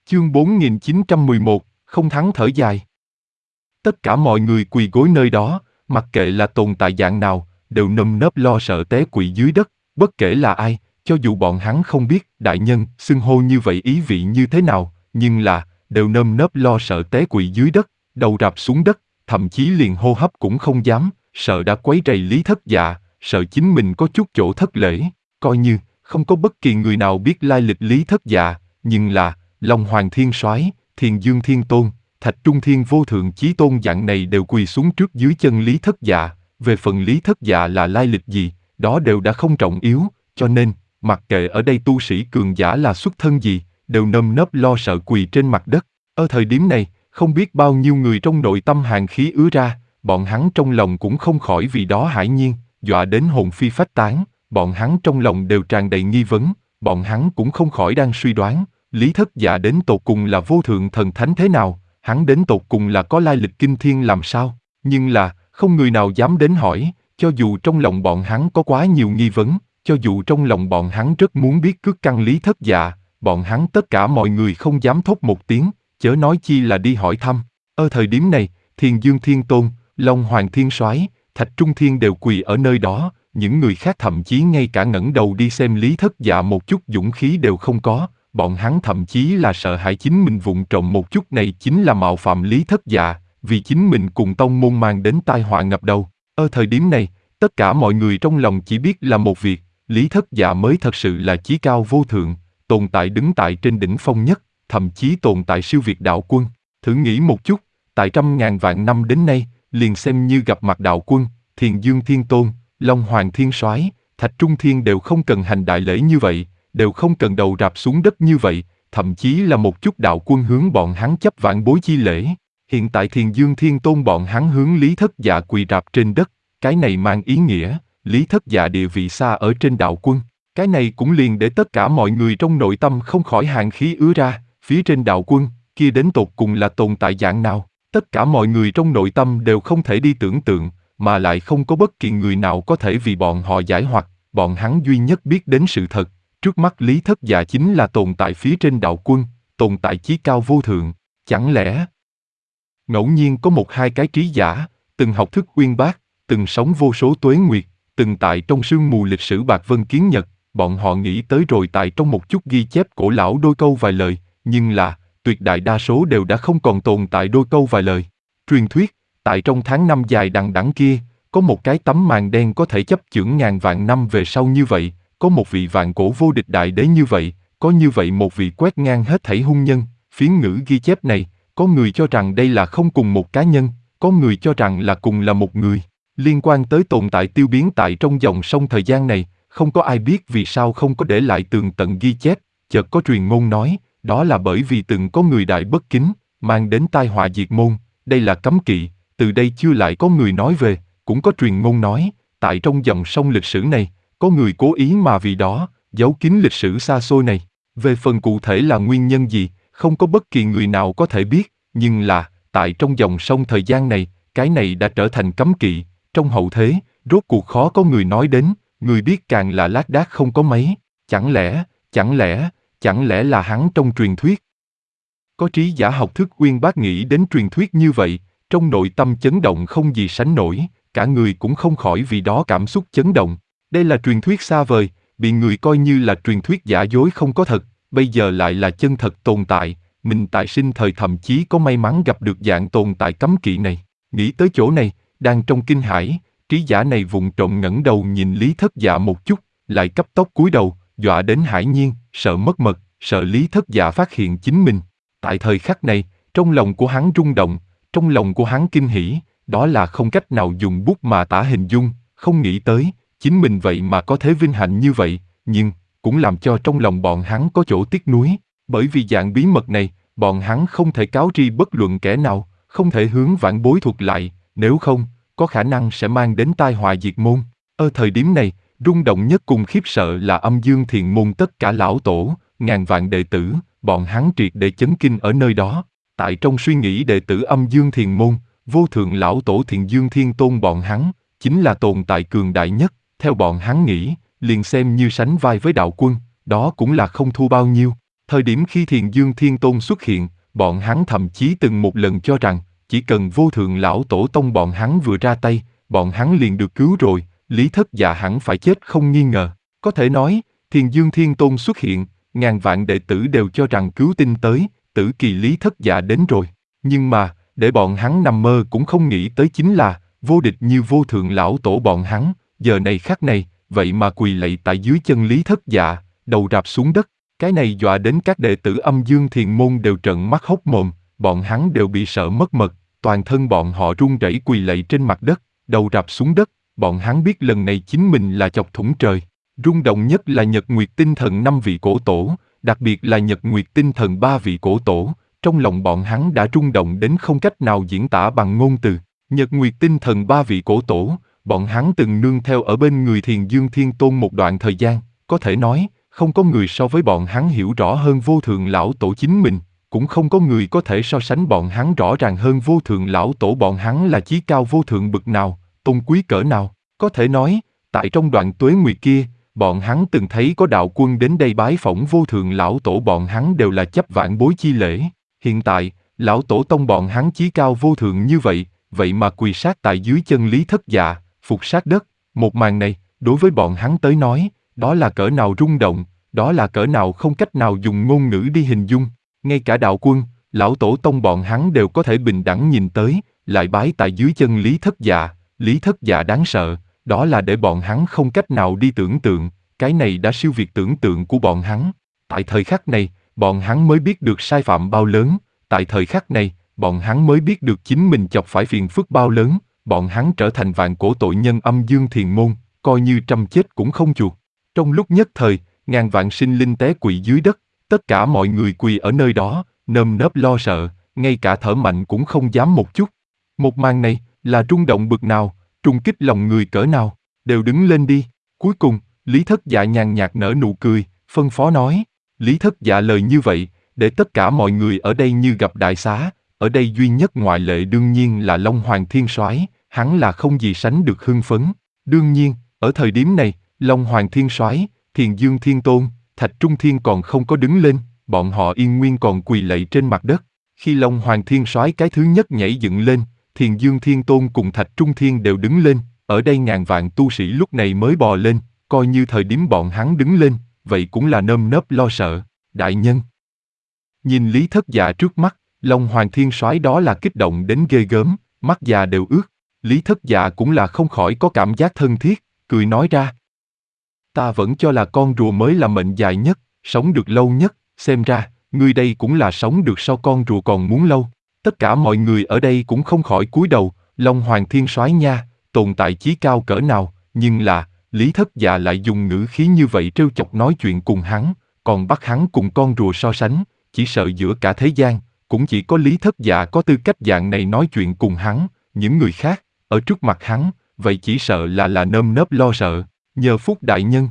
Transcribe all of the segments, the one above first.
Chương 4911, không thắng thở dài. Tất cả mọi người quỳ gối nơi đó, mặc kệ là tồn tại dạng nào, đều nơm nớp lo sợ té quỵ dưới đất, bất kể là ai, cho dù bọn hắn không biết đại nhân xưng hô như vậy ý vị như thế nào, nhưng là, đều nơm nớp lo sợ té quỵ dưới đất, đầu rạp xuống đất, thậm chí liền hô hấp cũng không dám, sợ đã quấy rầy Lý Thất Dạ, sợ chính mình có chút chỗ thất lễ, coi như không có bất kỳ người nào biết lai lịch Lý Thất Dạ, nhưng là Long Hoàng Thiên Soái, Thiền Dương Thiên Tôn, Thạch Trung Thiên Vô Thượng Chí Tôn dạng này đều quỳ xuống trước dưới chân Lý Thất Dạ, về phần Lý Thất Dạ là lai lịch gì, đó đều đã không trọng yếu, cho nên, mặc kệ ở đây tu sĩ cường giả là xuất thân gì, đều nơm nớp lo sợ quỳ trên mặt đất. Ở thời điểm này, không biết bao nhiêu người trong nội tâm hàn khí ứa ra, bọn hắn trong lòng cũng không khỏi vì đó hãi nhiên, dọa đến hồn phi phách tán, bọn hắn trong lòng đều tràn đầy nghi vấn, bọn hắn cũng không khỏi đang suy đoán, Lý Thất Dạ đến tột cùng là vô thượng thần thánh thế nào, hắn đến tột cùng là có lai lịch kinh thiên làm sao, nhưng là, không người nào dám đến hỏi, cho dù trong lòng bọn hắn có quá nhiều nghi vấn, cho dù trong lòng bọn hắn rất muốn biết cước căn Lý Thất Dạ, bọn hắn tất cả mọi người không dám thốt một tiếng, chớ nói chi là đi hỏi thăm. Ở thời điểm này, Thiền Dương Thiên Tôn, Long Hoàng Thiên Soái, Thạch Trung Thiên đều quỳ ở nơi đó, những người khác thậm chí ngay cả ngẩng đầu đi xem Lý Thất Dạ một chút dũng khí đều không có, bọn hắn thậm chí là sợ hãi chính mình vụng trộm một chút này chính là mạo phạm Lý Thất Dạ, vì chính mình cùng tông môn mang đến tai họa ngập đầu. Ở thời điểm này, tất cả mọi người trong lòng chỉ biết là một việc, Lý Thất Dạ mới thật sự là chí cao vô thượng, tồn tại đứng tại trên đỉnh phong nhất, thậm chí tồn tại siêu việt đạo quân. Thử nghĩ một chút, tại trăm ngàn vạn năm đến nay, liền xem như gặp mặt đạo quân, Thiền Dương Thiên Tôn, Long Hoàng Thiên Soái, Thạch Trung Thiên đều không cần hành đại lễ như vậy, đều không cần đầu rạp xuống đất như vậy, thậm chí là một chút đạo quân hướng bọn hắn chấp vạn bối chi lễ. Hiện tại Thiền Dương Thiên Tôn bọn hắn hướng Lý Thất Dạ quỳ rạp trên đất, cái này mang ý nghĩa, Lý Thất Dạ địa vị xa ở trên đạo quân. Cái này cũng liền để tất cả mọi người trong nội tâm không khỏi hàn khí ứa ra, phía trên đạo quân, kia đến tột cùng là tồn tại dạng nào, tất cả mọi người trong nội tâm đều không thể đi tưởng tượng, mà lại không có bất kỳ người nào có thể vì bọn họ giải hoặc, bọn hắn duy nhất biết đến sự thật, trước mắt Lý Thất Dạ chính là tồn tại phía trên đạo quân, tồn tại chí cao vô thượng, chẳng lẽ ngẫu nhiên có một hai cái trí giả, từng học thức uyên bác, từng sống vô số tuế nguyệt, từng tại trong sương mù lịch sử bạc vân kiến nhật, bọn họ nghĩ tới rồi tại trong một chút ghi chép cổ lão đôi câu vài lời, nhưng là, tuyệt đại đa số đều đã không còn tồn tại đôi câu vài lời. Truyền thuyết, tại trong tháng năm dài đằng đẵng kia, có một cái tấm màn đen có thể chấp chưởng ngàn vạn năm về sau như vậy, có một vị vạn cổ vô địch đại đế như vậy, có như vậy một vị quét ngang hết thảy hung nhân. Phiến ngữ ghi chép này, có người cho rằng đây là không cùng một cá nhân, có người cho rằng là cùng là một người. Liên quan tới tồn tại tiêu biến tại trong dòng sông thời gian này, không có ai biết vì sao không có để lại tường tận ghi chép, chợt có truyền ngôn nói, đó là bởi vì từng có người đại bất kính, mang đến tai họa diệt môn, đây là cấm kỵ, từ đây chưa lại có người nói về, cũng có truyền ngôn nói, tại trong dòng sông lịch sử này, có người cố ý mà vì đó, giấu kín lịch sử xa xôi này. Về phần cụ thể là nguyên nhân gì, không có bất kỳ người nào có thể biết, nhưng là, tại trong dòng sông thời gian này, cái này đã trở thành cấm kỵ, trong hậu thế, rốt cuộc khó có người nói đến, người biết càng là lác đác không có mấy, chẳng lẽ là hắn trong truyền thuyết. Có trí giả học thức uyên bác nghĩ đến truyền thuyết như vậy, trong nội tâm chấn động không gì sánh nổi, cả người cũng không khỏi vì đó cảm xúc chấn động. Đây là truyền thuyết xa vời, bị người coi như là truyền thuyết giả dối không có thật, bây giờ lại là chân thật tồn tại, mình tại sinh thời thậm chí có may mắn gặp được dạng tồn tại cấm kỵ này. Nghĩ tới chỗ này, đang trong kinh hãi, trí giả này vụng trộm ngẩng đầu nhìn Lý Thất Dạ một chút, lại cấp tốc cúi đầu, dọa đến hãi nhiên, sợ mất mật, sợ Lý Thất Dạ phát hiện chính mình. Tại thời khắc này, trong lòng của hắn rung động, trong lòng của hắn kinh hỉ, đó là không cách nào dùng bút mà tả hình dung, không nghĩ tới, chính mình vậy mà có thế vinh hạnh như vậy, nhưng, cũng làm cho trong lòng bọn hắn có chỗ tiếc nuối, bởi vì dạng bí mật này, bọn hắn không thể cáo tri bất luận kẻ nào, không thể hướng vãn bối thuật lại, nếu không, có khả năng sẽ mang đến tai họa diệt môn. Ở thời điểm này, rung động nhất cùng khiếp sợ là Âm Dương Thiền Môn tất cả lão tổ, ngàn vạn đệ tử, bọn hắn triệt để chấn kinh ở nơi đó. Tại trong suy nghĩ đệ tử Âm Dương Thiền Môn, vô thượng lão tổ Thiền Dương Thiên Tôn bọn hắn, chính là tồn tại cường đại nhất, theo bọn hắn nghĩ, liền xem như sánh vai với đạo quân, đó cũng là không thua bao nhiêu. Thời điểm khi Thiền Dương Thiên Tôn xuất hiện, bọn hắn thậm chí từng một lần cho rằng, chỉ cần Vô Thượng Lão Tổ Tông bọn hắn vừa ra tay, bọn hắn liền được cứu rồi, Lý Thất Dạ hẳn phải chết không nghi ngờ. Có thể nói, Thiền Dương Thiên Tôn xuất hiện, ngàn vạn đệ tử đều cho rằng cứu tinh tới, tử kỳ Lý Thất Dạ đến rồi. Nhưng mà, để bọn hắn nằm mơ cũng không nghĩ tới chính là, vô địch như Vô Thượng Lão Tổ bọn hắn, giờ này khắc này, vậy mà quỳ lạy tại dưới chân Lý Thất Dạ, đầu rạp xuống đất. Cái này dọa đến các đệ tử Âm Dương Thiền Môn đều trợn mắt hốc mồm, bọn hắn đều bị sợ mất mật, toàn thân bọn họ run rẩy quỳ lạy trên mặt đất, đầu rạp xuống đất, bọn hắn biết lần này chính mình là chọc thủng trời. Rung động nhất là Nhật Nguyệt Tinh Thần 5 vị cổ tổ, đặc biệt là Nhật Nguyệt Tinh Thần 3 vị cổ tổ, trong lòng bọn hắn đã rung động đến không cách nào diễn tả bằng ngôn từ. Nhật Nguyệt Tinh Thần 3 vị cổ tổ, bọn hắn từng nương theo ở bên người Thiền Dương Thiên Tôn một đoạn thời gian, có thể nói, không có người so với bọn hắn hiểu rõ hơn Vô Thượng Lão Tổ chính mình, cũng không có người có thể so sánh bọn hắn rõ ràng hơn Vô Thượng Lão Tổ bọn hắn là chí cao vô thượng bậc nào, tôn quý cỡ nào. Có thể nói, tại trong đoạn tuế nguyệt kia, bọn hắn từng thấy có đạo quân đến đây bái phỏng Vô Thượng Lão Tổ bọn hắn đều là chấp vạn bối chi lễ. Hiện tại, Lão Tổ Tông bọn hắn chí cao vô thượng như vậy, vậy mà quỳ sát tại dưới chân Lý Thất Dạ, phục sát đất. Một màn này, đối với bọn hắn tới nói, đó là cỡ nào rung động, đó là cỡ nào không cách nào dùng ngôn ngữ đi hình dung. Ngay cả đạo quân, Lão Tổ Tông bọn hắn đều có thể bình đẳng nhìn tới, lại bái tại dưới chân Lý Thất Dạ. Lý Thất Dạ đáng sợ, đó là để bọn hắn không cách nào đi tưởng tượng, cái này đã siêu việt tưởng tượng của bọn hắn. Tại thời khắc này, bọn hắn mới biết được sai phạm bao lớn, tại thời khắc này, bọn hắn mới biết được chính mình chọc phải phiền phức bao lớn, bọn hắn trở thành vạn cổ tội nhân Âm Dương Thiền Môn, coi như trăm chết cũng không chuộc. Trong lúc nhất thời, ngàn vạn sinh linh té quỵ dưới đất, tất cả mọi người quỳ ở nơi đó, nơm nớp lo sợ, ngay cả thở mạnh cũng không dám một chút. Một màn này, là rung động bực nào, trùng kích lòng người cỡ nào, đều đứng lên đi. Cuối cùng, Lý Thất Dạ nhàn nhạt nở nụ cười, phân phó nói. Lý Thất Dạ lời như vậy, để tất cả mọi người ở đây như gặp đại xá, ở đây duy nhất ngoại lệ đương nhiên là Long Hoàng Thiên Soái, hắn là không gì sánh được hưng phấn. Đương nhiên, ở thời điểm này, Long Hoàng Thiên Soái, Thiền Dương Thiên Tôn, Thạch Trung Thiên còn không có đứng lên, bọn họ yên nguyên còn quỳ lạy trên mặt đất. Khi Long Hoàng Thiên Soái cái thứ nhất nhảy dựng lên, Thiền Dương Thiên Tôn cùng Thạch Trung Thiên đều đứng lên, ở đây ngàn vạn tu sĩ lúc này mới bò lên, coi như thời điểm bọn hắn đứng lên, vậy cũng là nơm nớp lo sợ. Đại nhân nhìn Lý Thất Dạ trước mắt, Long Hoàng Thiên Soái đó là kích động đến ghê gớm, mắt già đều ướt. Lý Thất Dạ cũng là không khỏi có cảm giác thân thiết, cười nói ra. Ta vẫn cho là con rùa mới là mệnh dài nhất, sống được lâu nhất, xem ra, ngươi đây cũng là sống được so con rùa còn muốn lâu. Tất cả mọi người ở đây cũng không khỏi cúi đầu, Long Hoàng Thiên Soái nha, tồn tại chí cao cỡ nào, nhưng là, Lý Thất Dạ lại dùng ngữ khí như vậy trêu chọc nói chuyện cùng hắn, còn bắt hắn cùng con rùa so sánh, chỉ sợ giữa cả thế gian, cũng chỉ có Lý Thất Dạ có tư cách dạng này nói chuyện cùng hắn, những người khác, ở trước mặt hắn, vậy chỉ sợ là nơm nớp lo sợ. Nhờ phúc đại nhân.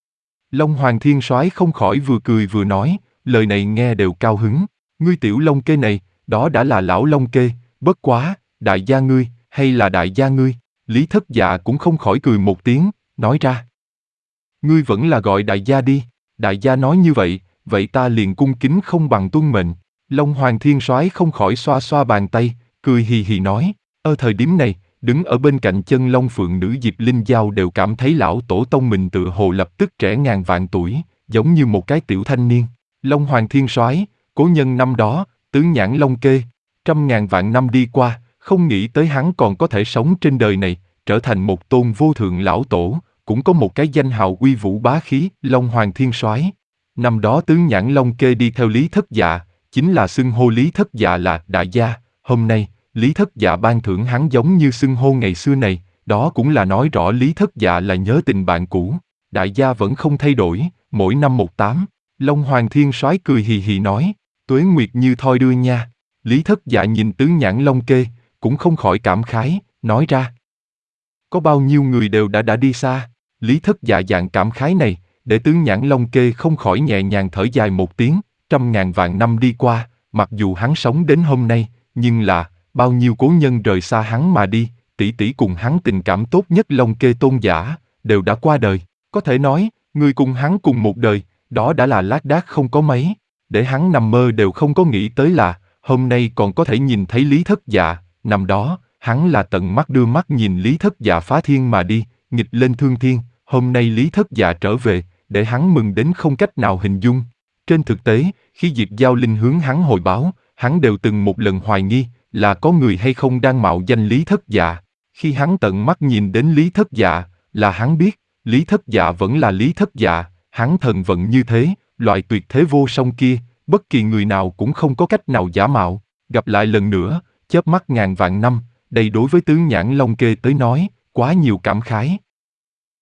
Long Hoàng Thiên Soái không khỏi vừa cười vừa nói, lời này nghe đều cao hứng. Ngươi tiểu Long Kê này, đó đã là lão Long Kê, bất quá, đại gia ngươi, hay là đại gia ngươi? Lý Thất Dạ cũng không khỏi cười một tiếng, nói ra. Ngươi vẫn là gọi đại gia đi, đại gia nói như vậy, vậy ta liền cung kính không bằng tuân mệnh. Long Hoàng Thiên Soái không khỏi xoa xoa bàn tay, cười hì hì nói, thời điểm này, đứng ở bên cạnh chân Long Phượng Nữ Diệp Linh Giao đều cảm thấy lão tổ tông mình tựa hồ lập tức trẻ ngàn vạn tuổi, giống như một cái tiểu thanh niên. Long Hoàng Thiên Soái, cố nhân năm đó, tướng nhãn Long Kê, 100.000 vạn năm đi qua, không nghĩ tới hắn còn có thể sống trên đời này, trở thành một tôn vô thượng lão tổ, cũng có một cái danh hào uy vũ bá khí, Long Hoàng Thiên Soái. Năm đó tướng nhãn Long Kê đi theo Lý Thất Dạ, chính là xưng hô Lý Thất Dạ là đại gia, hôm nay, Lý Thất Dạ ban thưởng hắn giống như xưng hô ngày xưa này, đó cũng là nói rõ Lý Thất Dạ là nhớ tình bạn cũ. Đại gia vẫn không thay đổi, mỗi năm 18. Long Hoàng Thiên Soái cười hì hì nói, tuế nguyệt như thoi đưa nha. Lý Thất Dạ nhìn tướng nhãn Long Kê, cũng không khỏi cảm khái, nói ra. Có bao nhiêu người đều đã đi xa. Lý Thất Dạ dạng cảm khái này, để tướng nhãn Long Kê không khỏi nhẹ nhàng thở dài một tiếng, 100.000 vạn năm đi qua, mặc dù hắn sống đến hôm nay, nhưng là, bao nhiêu cố nhân rời xa hắn mà đi, tỷ tỷ cùng hắn tình cảm tốt nhất Long Kê tôn giả, đều đã qua đời. Có thể nói, người cùng hắn cùng một đời, đó đã là lác đác không có mấy. để hắn nằm mơ đều không có nghĩ tới là, hôm nay còn có thể nhìn thấy Lý Thất Dạ. Năm đó, hắn là tận mắt đưa mắt nhìn Lý Thất Dạ phá thiên mà đi, nghịch lên thương thiên, hôm nay Lý Thất Dạ trở về, để hắn mừng đến không cách nào hình dung. Trên thực tế, khi Diệp Giao Linh hướng hắn hồi báo, hắn đều từng một lần hoài nghi, là có người hay không đang mạo danh Lý Thất Dạ. Khi hắn tận mắt nhìn đến Lý Thất Dạ, là hắn biết, Lý Thất Dạ vẫn là Lý Thất Dạ, hắn thần vận như thế, loại tuyệt thế vô song kia, bất kỳ người nào cũng không có cách nào giả mạo. Gặp lại lần nữa, chớp mắt ngàn vạn năm, đây đối với tướng Nhãn Long Kê tới nói, quá nhiều cảm khái.